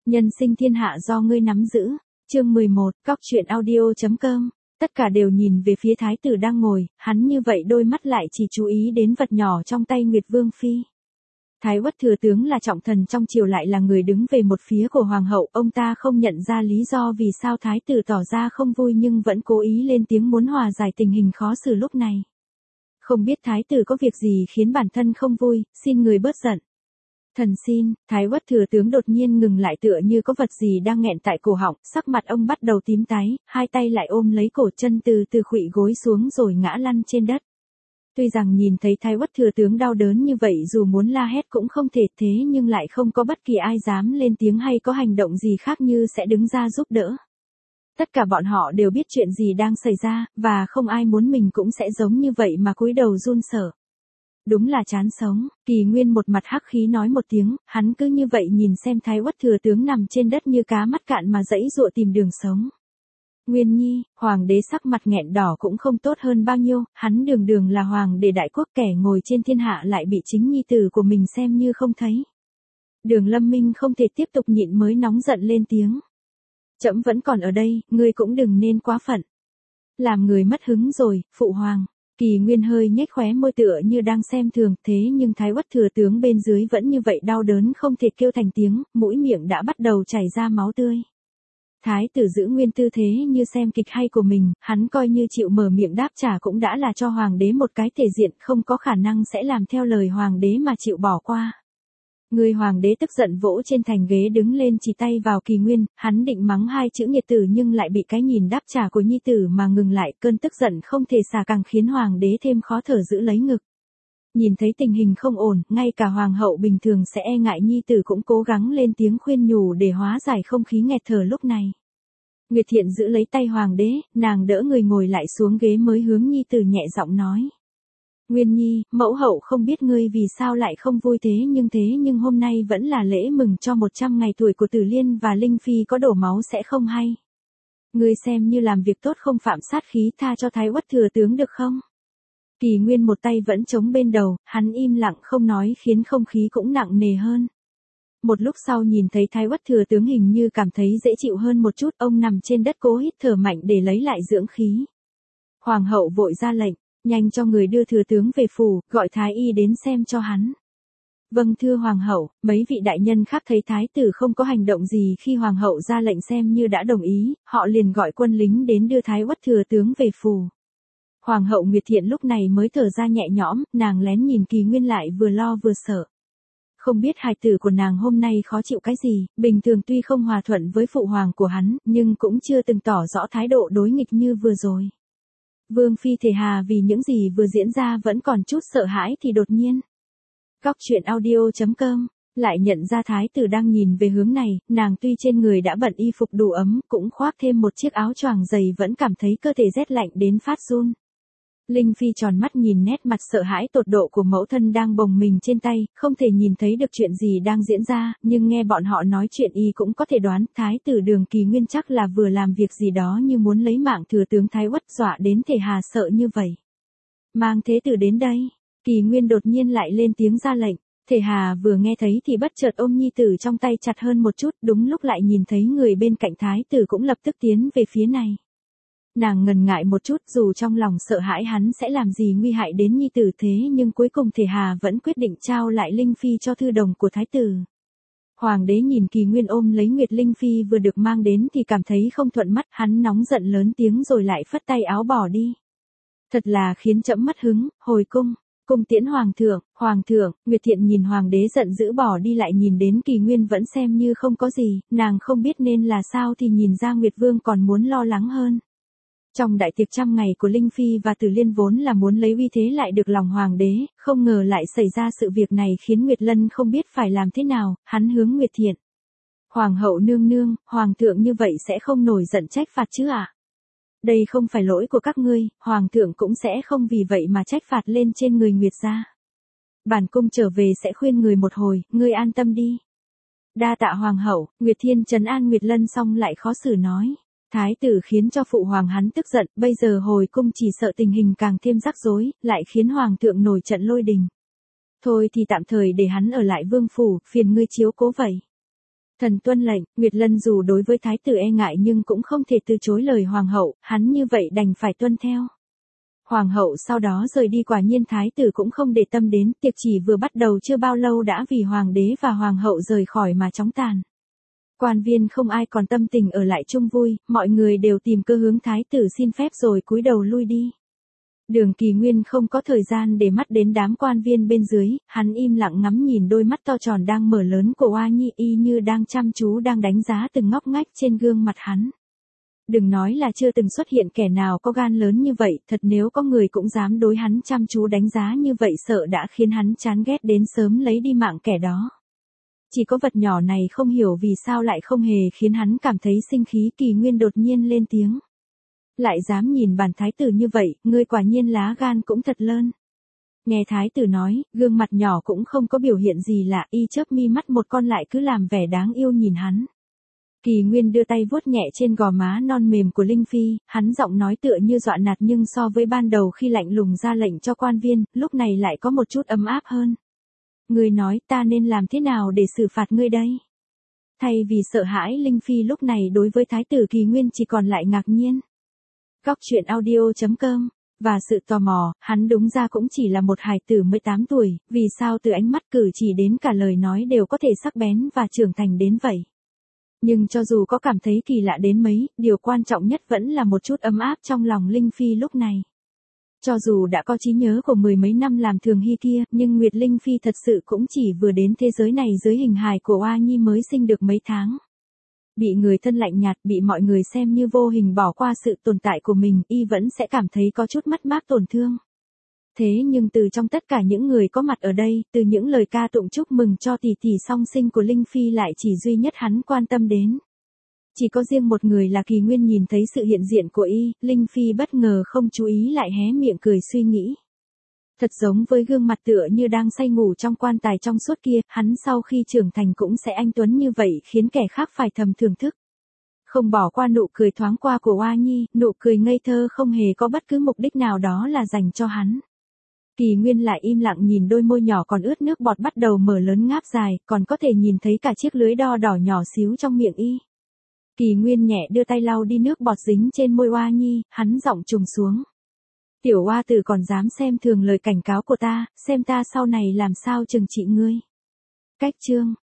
Nhân sinh thiên hạ do ngươi nắm giữ. Chương 11, Cóc truyện audio.com. Tất cả đều nhìn về phía thái tử đang ngồi, hắn như vậy đôi mắt lại chỉ chú ý đến vật nhỏ trong tay Nguyệt Vương Phi. Thái Uất thừa tướng là trọng thần trong triều lại là người đứng về một phía của hoàng hậu, ông ta không nhận ra lý do vì sao thái tử tỏ ra không vui nhưng vẫn cố ý lên tiếng muốn hòa giải tình hình khó xử lúc này. Không biết thái tử có việc gì khiến bản thân không vui, xin người bớt giận. Thần xin. Thái Uất thừa tướng đột nhiên ngừng lại tựa như có vật gì đang nghẹn tại cổ họng, sắc mặt ông bắt đầu tím tái, hai tay lại ôm lấy cổ, chân từ từ khuỵu gối xuống rồi ngã lăn trên đất. Tuy rằng nhìn thấy Thái Uất thừa tướng đau đớn như vậy dù muốn la hét cũng không thể, thế nhưng lại không có bất kỳ ai dám lên tiếng hay có hành động gì khác như sẽ đứng ra giúp đỡ. Tất cả bọn họ đều biết chuyện gì đang xảy ra, và không ai muốn mình cũng sẽ giống như vậy mà cúi đầu run sợ. Đúng là chán sống. Kỳ Nguyên một mặt hắc khí nói một tiếng, hắn cứ như vậy nhìn xem Thái Uất thừa tướng nằm trên đất như cá mắc cạn mà giãy giụa tìm đường sống. Nguyên Nhi, hoàng đế sắc mặt nghẹn đỏ cũng không tốt hơn bao nhiêu, hắn đường đường là hoàng đế đại quốc, kẻ ngồi trên thiên hạ lại bị chính nhi tử của mình xem như không thấy. Đường Lâm Minh không thể tiếp tục nhịn mới nóng giận lên tiếng. Trẫm vẫn còn ở đây, ngươi cũng đừng nên quá phận. Làm người mất hứng rồi, phụ hoàng. Kỳ Nguyên hơi nhếch khóe môi tựa như đang xem thường, thế nhưng Thái Uất thừa tướng bên dưới vẫn như vậy đau đớn không thể kêu thành tiếng, mũi miệng đã bắt đầu chảy ra máu tươi. Thái tử giữ nguyên tư thế như xem kịch hay của mình, hắn coi như chịu mở miệng đáp trả cũng đã là cho hoàng đế một cái thể diện, không có khả năng sẽ làm theo lời hoàng đế mà chịu bỏ qua. Người hoàng đế tức giận vỗ trên thành ghế đứng lên chỉ tay vào Kỳ Nguyên, hắn định mắng hai chữ nghiệt tử nhưng lại bị cái nhìn đáp trả của nhi tử mà ngừng lại, cơn tức giận không thể xả càng khiến hoàng đế thêm khó thở giữ lấy ngực. Nhìn thấy tình hình không ổn, ngay cả hoàng hậu bình thường sẽ e ngại nhi tử cũng cố gắng lên tiếng khuyên nhủ để hóa giải không khí nghẹt thở lúc này. Nguyệt Thiện giữ lấy tay hoàng đế, nàng đỡ người ngồi lại xuống ghế mới hướng nhi tử nhẹ giọng nói. Nguyên Nhi, mẫu hậu không biết ngươi vì sao lại không vui thế nhưng hôm nay vẫn là lễ mừng cho 100 ngày tuổi của Tử Liên và Linh Phi, có đổ máu sẽ không hay. Ngươi xem như làm việc tốt không phạm sát khí, tha cho Thái Uất thừa tướng được không? Kỳ Nguyên một tay vẫn chống bên đầu, hắn im lặng không nói khiến không khí cũng nặng nề hơn. Một lúc sau nhìn thấy Thái Uất thừa tướng hình như cảm thấy dễ chịu hơn một chút, ông nằm trên đất cố hít thở mạnh để lấy lại dưỡng khí. Hoàng hậu vội ra lệnh. Nhanh cho người đưa thừa tướng về phủ, gọi thái y đến xem cho hắn. Vâng thưa hoàng hậu. Mấy vị đại nhân khác thấy thái tử không có hành động gì khi hoàng hậu ra lệnh xem như đã đồng ý, họ liền gọi quân lính đến đưa Thái Uất thừa tướng về phủ. Hoàng hậu Nguyệt Thiện lúc này mới thở ra nhẹ nhõm, nàng lén nhìn Kỳ Nguyên lại vừa lo vừa sợ. Không biết hài tử của nàng hôm nay khó chịu cái gì, bình thường tuy không hòa thuận với phụ hoàng của hắn, nhưng cũng chưa từng tỏ rõ thái độ đối nghịch như vừa rồi. Vương Phi Thể Hà vì những gì vừa diễn ra vẫn còn chút sợ hãi thì đột nhiên. Cóc truyện audio.com, lại nhận ra thái tử đang nhìn về hướng này, nàng tuy trên người đã bận y phục đủ ấm, cũng khoác thêm một chiếc áo choàng dày vẫn cảm thấy cơ thể rét lạnh đến phát run. Linh Phi tròn mắt nhìn nét mặt sợ hãi tột độ của mẫu thân đang bồng mình trên tay, không thể nhìn thấy được chuyện gì đang diễn ra, nhưng nghe bọn họ nói chuyện y cũng có thể đoán, thái tử Đường Kỳ Nguyên chắc là vừa làm việc gì đó như muốn lấy mạng thừa tướng Thái Uất, dọa đến Thể Hà sợ như vậy. Mang thế tử đến đây. Kỳ Nguyên đột nhiên lại lên tiếng ra lệnh. Thể Hà vừa nghe thấy thì bất chợt ôm nhi tử trong tay chặt hơn một chút, đúng lúc lại nhìn thấy người bên cạnh thái tử cũng lập tức tiến về phía này. Nàng ngần ngại một chút, dù trong lòng sợ hãi hắn sẽ làm gì nguy hại đến nhi tử, thế nhưng cuối cùng Thể Hà vẫn quyết định trao lại Linh Phi cho thư đồng của thái tử. Hoàng đế nhìn Kỳ Nguyên ôm lấy Nguyệt Linh Phi vừa được mang đến thì cảm thấy không thuận mắt, hắn nóng giận lớn tiếng rồi lại phất tay áo bỏ đi. Thật là khiến trẫm mất hứng. Hồi cung, cung tiễn hoàng thượng. Nguyệt Thiện nhìn hoàng đế giận dữ bỏ đi lại nhìn đến Kỳ Nguyên vẫn xem như không có gì, nàng không biết nên là sao thì nhìn ra Nguyệt Vương còn muốn lo lắng hơn. Trong đại tiệc 100 ngày của Linh Phi và Tử Liên vốn là muốn lấy uy thế lại được lòng hoàng đế, không ngờ lại xảy ra sự việc này khiến Nguyệt Lân không biết phải làm thế nào, hắn hướng Nguyệt Thiện. Hoàng hậu nương nương, hoàng thượng như vậy sẽ không nổi giận trách phạt chứ ạ? Đây không phải lỗi của các ngươi, hoàng thượng cũng sẽ không vì vậy mà trách phạt lên trên người Nguyệt gia. Bản cung trở về sẽ khuyên người một hồi, ngươi an tâm đi. Đa tạ hoàng hậu. Nguyệt Thiên trấn an Nguyệt Lân xong lại khó xử nói. Thái tử khiến cho phụ hoàng hắn tức giận, bây giờ hồi cung chỉ sợ tình hình càng thêm rắc rối, lại khiến hoàng thượng nổi trận lôi đình. Thôi thì tạm thời để hắn ở lại vương phủ, phiền ngươi chiếu cố vậy. Thần tuân lệnh, Nguyệt Lân dù đối với thái tử e ngại nhưng cũng không thể từ chối lời hoàng hậu, hắn như vậy đành phải tuân theo. Hoàng hậu sau đó rời đi, quả nhiên thái tử cũng không để tâm đến, tiệc chỉ vừa bắt đầu chưa bao lâu đã vì hoàng đế và hoàng hậu rời khỏi mà chóng tàn. Quan viên không ai còn tâm tình ở lại chung vui, mọi người đều tìm cơ hướng thái tử xin phép rồi cúi đầu lui đi. Đường Kỳ Nguyên không có thời gian để mắt đến đám quan viên bên dưới, hắn im lặng ngắm nhìn đôi mắt to tròn đang mở lớn của Oa Nhi, y như đang chăm chú đang đánh giá từng ngóc ngách trên gương mặt hắn. Đừng nói là chưa từng xuất hiện kẻ nào có gan lớn như vậy, thật nếu có người cũng dám đối hắn chăm chú đánh giá như vậy sợ đã khiến hắn chán ghét đến sớm lấy đi mạng kẻ đó. Chỉ có vật nhỏ này không hiểu vì sao lại không hề khiến hắn cảm thấy sinh khí. Kỳ Nguyên đột nhiên lên tiếng. Lại dám nhìn bản thái tử như vậy, ngươi quả nhiên lá gan cũng thật lớn. Nghe thái tử nói, gương mặt nhỏ cũng không có biểu hiện gì lạ, y chớp mi mắt một con lại cứ làm vẻ đáng yêu nhìn hắn. Kỳ Nguyên đưa tay vuốt nhẹ trên gò má non mềm của Linh Phi, hắn giọng nói tựa như dọa nạt nhưng so với ban đầu khi lạnh lùng ra lệnh cho quan viên, lúc này lại có một chút ấm áp hơn. Ngươi nói ta nên làm thế nào để xử phạt ngươi đây? Thay vì sợ hãi, Linh Phi lúc này đối với thái tử Kỳ Nguyên chỉ còn lại ngạc nhiên. Góc truyện audio.com và sự tò mò, hắn đúng ra cũng chỉ là một hài tử 18 tuổi, vì sao từ ánh mắt cử chỉ đến cả lời nói đều có thể sắc bén và trưởng thành đến vậy. Nhưng cho dù có cảm thấy kỳ lạ đến mấy, điều quan trọng nhất vẫn là một chút ấm áp trong lòng Linh Phi lúc này. Cho dù đã có trí nhớ của mười mấy năm làm thường hy kia, nhưng Nguyệt Linh Phi thật sự cũng chỉ vừa đến thế giới này dưới hình hài của Oa Nhi mới sinh được mấy tháng. Bị người thân lạnh nhạt, bị mọi người xem như vô hình bỏ qua sự tồn tại của mình, y vẫn sẽ cảm thấy có chút mất mát tổn thương. Thế nhưng từ trong tất cả những người có mặt ở đây, từ những lời ca tụng chúc mừng cho tỷ tỷ song sinh của Linh Phi lại chỉ duy nhất hắn quan tâm đến. Chỉ có riêng một người là Kỳ Nguyên nhìn thấy sự hiện diện của y, Linh Phi bất ngờ không chú ý lại hé miệng cười suy nghĩ. Thật giống với gương mặt tựa như đang say ngủ trong quan tài trong suốt kia, hắn sau khi trưởng thành cũng sẽ anh tuấn như vậy khiến kẻ khác phải thầm thưởng thức. Không bỏ qua nụ cười thoáng qua của Oa Nhi, nụ cười ngây thơ không hề có bất cứ mục đích nào đó là dành cho hắn. Kỳ Nguyên lại im lặng nhìn đôi môi nhỏ còn ướt nước bọt bắt đầu mở lớn ngáp dài, còn có thể nhìn thấy cả chiếc lưới đo đỏ nhỏ xíu trong miệng y. Kỳ Nguyên nhẹ đưa tay lau đi nước bọt dính trên môi Oa Nhi, hắn giọng trùng xuống. Tiểu Oa tử còn dám xem thường lời cảnh cáo của ta, xem ta sau này làm sao trừng trị ngươi. Cách chương